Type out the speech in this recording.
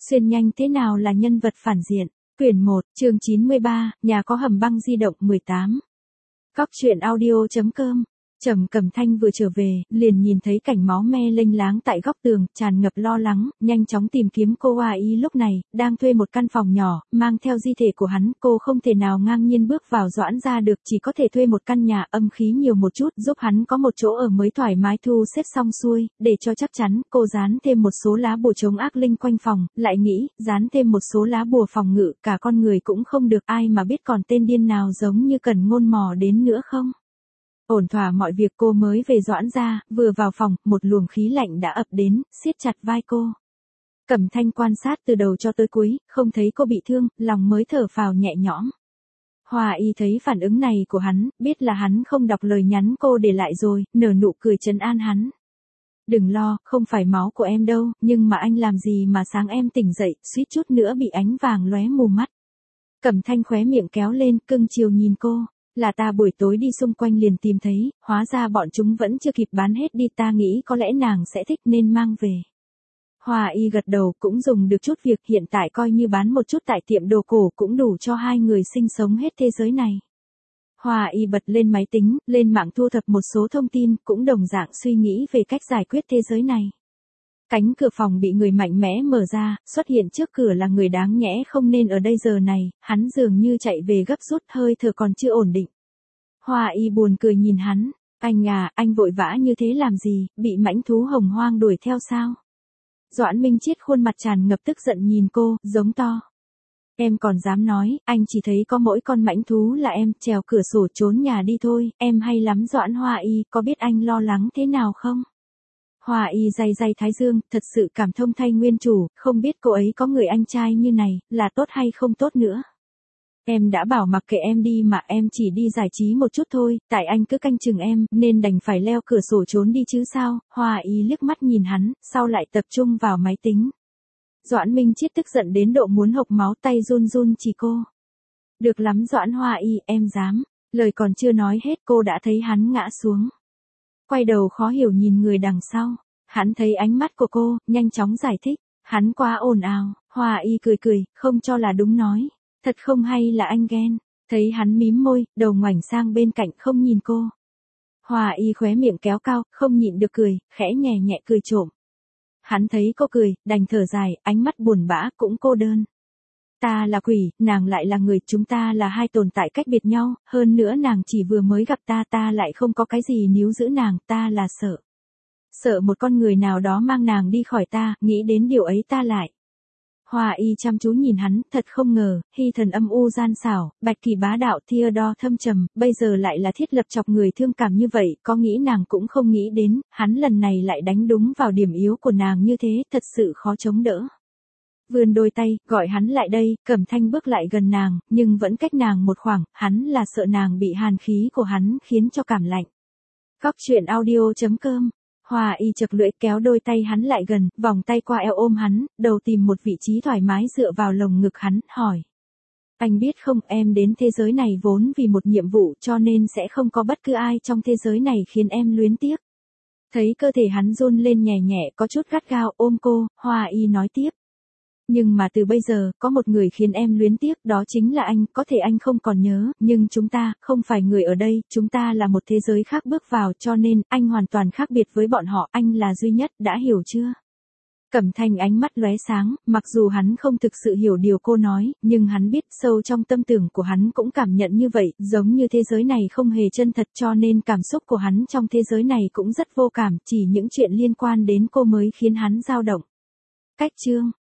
Xuyên nhanh thế nào là nhân vật phản diện? Quyển 1, chương 93, nhà có hầm băng di động 18. Góc truyện audio.com. Trầm Cẩm Thanh vừa trở về, liền nhìn thấy cảnh máu me lênh láng tại góc tường, tràn ngập lo lắng, nhanh chóng tìm kiếm cô Hoa Y lúc này, đang thuê một căn phòng nhỏ, mang theo di thể của hắn, cô không thể nào ngang nhiên bước vào Doãn gia được, chỉ có thể thuê một căn nhà âm khí nhiều một chút, giúp hắn có một chỗ ở mới thoải mái thu xếp xong xuôi, để cho chắc chắn, cô dán thêm một số lá bùa chống ác linh quanh phòng, lại nghĩ, dán thêm một số lá bùa phòng ngự, cả con người cũng không được, ai mà biết còn tên điên nào giống như Cần Ngôn mò đến nữa không? Ổn thỏa mọi việc cô mới về Doãn gia, vừa vào phòng, một luồng khí lạnh đã ập đến, siết chặt vai cô. Cẩm Thanh quan sát từ đầu cho tới cuối, không thấy cô bị thương, lòng mới thở phào nhẹ nhõm. Hoa Y thấy phản ứng này của hắn, biết là hắn không đọc lời nhắn cô để lại rồi, nở nụ cười trấn an hắn. Đừng lo, không phải máu của em đâu, nhưng mà anh làm gì mà sáng em tỉnh dậy, suýt chút nữa bị ánh vàng lóe mù mắt. Cẩm Thanh khóe miệng kéo lên, cưng chiều nhìn cô. Là ta buổi tối đi xung quanh liền tìm thấy, hóa ra bọn chúng vẫn chưa kịp bán hết đi, ta nghĩ có lẽ nàng sẽ thích nên mang về. Hoa Y gật đầu, cũng dùng được chút việc, hiện tại coi như bán một chút tại tiệm đồ cổ cũng đủ cho hai người sinh sống hết thế giới này. Hoa Y bật lên máy tính, lên mạng thu thập một số thông tin, cũng đồng dạng suy nghĩ về cách giải quyết thế giới này. Cánh cửa phòng bị người mạnh mẽ mở ra, xuất hiện trước cửa là người đáng nhẽ không nên ở đây giờ này, hắn dường như chạy về gấp rút, hơi thở còn chưa ổn định. Hoa Y buồn cười nhìn hắn, anh à, anh vội vã như thế làm gì, bị mãnh thú hồng hoang đuổi theo sao? Doãn Minh Chiết khuôn mặt tràn ngập tức giận nhìn cô, giống to. Em còn dám nói, anh chỉ thấy có mỗi con mãnh thú là em, trèo cửa sổ trốn nhà đi thôi, em hay lắm Doãn Hoa Y, có biết anh lo lắng thế nào không? Hoa Y day thái dương, thật sự cảm thông thay nguyên chủ, không biết cô ấy có người anh trai như này, là tốt hay không tốt nữa. Em đã bảo mặc kệ em đi mà, em chỉ đi giải trí một chút thôi, tại anh cứ canh chừng em, nên đành phải leo cửa sổ trốn đi chứ sao. Hoa Y liếc mắt nhìn hắn, sau lại tập trung vào máy tính. Doãn Minh Chiết tức giận đến độ muốn hộc máu, tay run run chỉ cô. Được lắm Doãn Hoa Y, em dám. Lời còn chưa nói hết cô đã thấy hắn ngã xuống. Quay đầu khó hiểu nhìn người đằng sau, hắn thấy ánh mắt của cô, nhanh chóng giải thích, hắn quá ồn ào. Hoa Y cười, không cho là đúng nói, thật không hay là anh ghen, thấy hắn mím môi, đầu ngoảnh sang bên cạnh không nhìn cô. Hoa Y khóe miệng kéo cao, không nhịn được cười, khẽ nhẹ cười trộm. Hắn thấy cô cười, đành thở dài, ánh mắt buồn bã, cũng cô đơn. Ta là quỷ, nàng lại là người, chúng ta là hai tồn tại cách biệt nhau, hơn nữa nàng chỉ vừa mới gặp ta, ta lại không có cái gì níu giữ nàng, ta là sợ. Sợ một con người nào đó mang nàng đi khỏi ta, nghĩ đến điều ấy ta lại. Hoa Y chăm chú nhìn hắn, thật không ngờ, Hy Thần âm u gian xảo, Bạch Kỳ bá đạo, Theodore thâm trầm, bây giờ lại là thiết lập chọc người thương cảm như vậy, có nghĩ nàng cũng không nghĩ đến, hắn lần này lại đánh đúng vào điểm yếu của nàng như thế, thật sự khó chống đỡ. Vươn đôi tay, gọi hắn lại đây, Cẩm Thanh bước lại gần nàng, nhưng vẫn cách nàng một khoảng, hắn là sợ nàng bị hàn khí của hắn khiến cho cảm lạnh. Góc truyện audio.com. Hoa Y chật lưỡi kéo đôi tay hắn lại gần, vòng tay qua eo ôm hắn, đầu tìm một vị trí thoải mái dựa vào lồng ngực hắn, hỏi. Anh biết không, em đến thế giới này vốn vì một nhiệm vụ cho nên sẽ không có bất cứ ai trong thế giới này khiến em luyến tiếc. Thấy cơ thể hắn run lên nhẹ có chút gắt gao ôm cô, Hoa Y nói tiếp. Nhưng mà từ bây giờ, có một người khiến em luyến tiếc, đó chính là anh, có thể anh không còn nhớ, nhưng chúng ta, không phải người ở đây, chúng ta là một thế giới khác bước vào, cho nên, anh hoàn toàn khác biệt với bọn họ, anh là duy nhất, đã hiểu chưa? Cẩm Thanh ánh mắt lóe sáng, mặc dù hắn không thực sự hiểu điều cô nói, nhưng hắn biết sâu trong tâm tưởng của hắn cũng cảm nhận như vậy, giống như thế giới này không hề chân thật cho nên cảm xúc của hắn trong thế giới này cũng rất vô cảm, chỉ những chuyện liên quan đến cô mới khiến hắn dao động. Cách chương